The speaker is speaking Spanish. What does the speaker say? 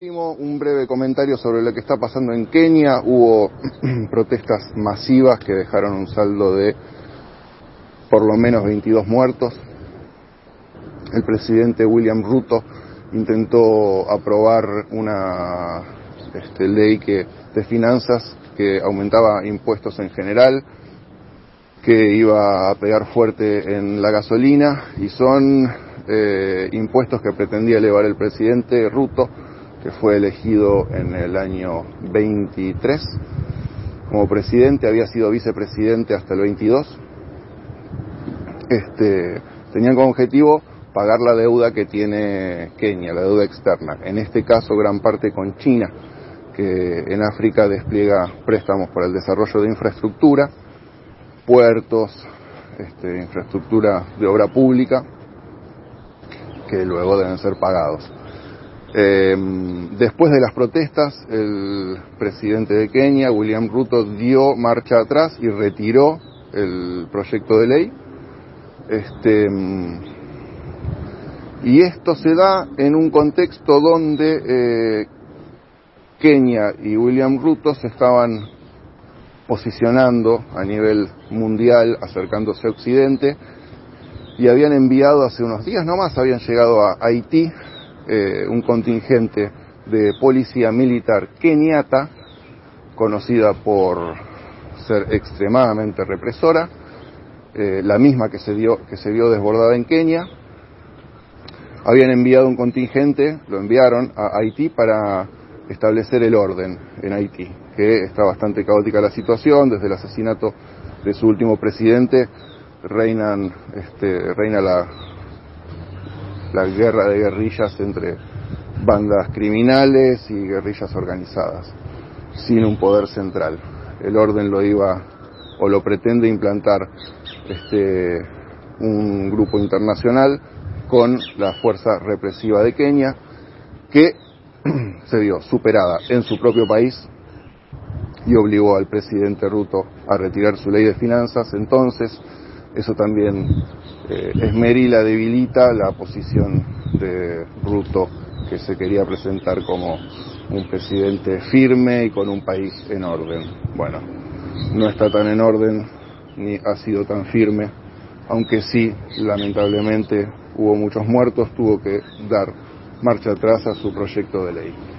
Un breve comentario sobre lo que está pasando en Kenia. Hubo protestas masivas que dejaron un saldo de por lo menos 22 muertos. El presidente William Ruto intentó aprobar una ley de finanzas que aumentaba impuestos en general, que iba a pegar fuerte en la gasolina, y son impuestos que pretendía elevar el presidente Ruto, que fue elegido en el año 23 como presidente, había sido vicepresidente hasta el 22. Tenían como objetivo pagar la deuda que tiene Kenia, la deuda externa, en este caso gran parte con China, que en África despliega préstamos para el desarrollo de infraestructura, puertos, infraestructura de obra pública, que luego deben ser pagados. Después de las protestas, el presidente de Kenia, William Ruto, dio marcha atrás y retiró el proyecto de ley. Y esto se da en un contexto donde Kenia y William Ruto se estaban posicionando a nivel mundial, acercándose a Occidente, y habían enviado hace unos días nomás, habían llegado a Haití, un contingente de policía militar keniata, conocida por ser extremadamente represora, la misma que se vio desbordada en Kenia. Habían enviado un contingente, lo enviaron a Haití para establecer el orden en Haití, que está bastante caótica la situación. Desde el asesinato de su último presidente reina la guerra de guerrillas entre bandas criminales y guerrillas organizadas, sin un poder central. El orden lo iba o lo pretende implantar un grupo internacional con la fuerza represiva de Kenia, que se vio superada en su propio país y obligó al presidente Ruto a retirar su ley de finanzas. Entonces, eso también esmerila, debilita la posición de Ruto, que se quería presentar como un presidente firme y con un país en orden. Bueno, no está tan en orden, ni ha sido tan firme, aunque sí, lamentablemente, hubo muchos muertos, tuvo que dar marcha atrás a su proyecto de ley.